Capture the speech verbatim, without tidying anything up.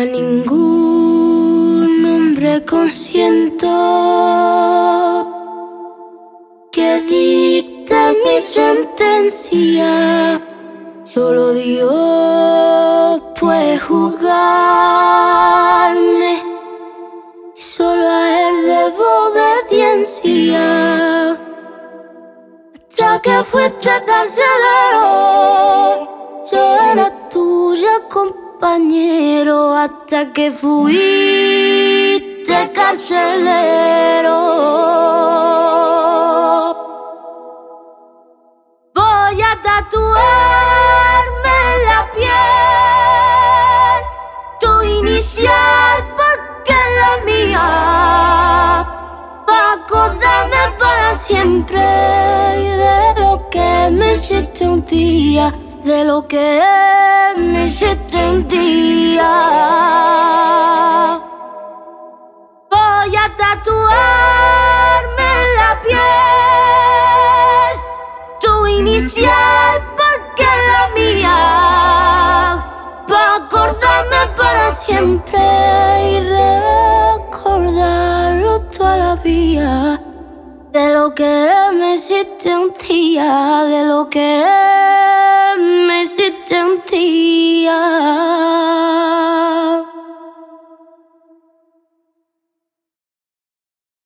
ningún hombre consiento que dicte mi sentencia. Solo Dios puede juzgarme, solo a Él debo obediencia. Hasta que fuiste carcelero, yo era tuyo compañero. Hasta que fuiste carcelero, voy a tatuarme en la piel tu inicial porque es la mía, para acordarme para siempre de lo que me hiciste un día, de lo que me hiciste un día. Voy a tatuarme en la piel tu inicial porque es la mía, para acordarme para siempre y recordarlo toda la vida, de lo que me hiciste un día, de lo que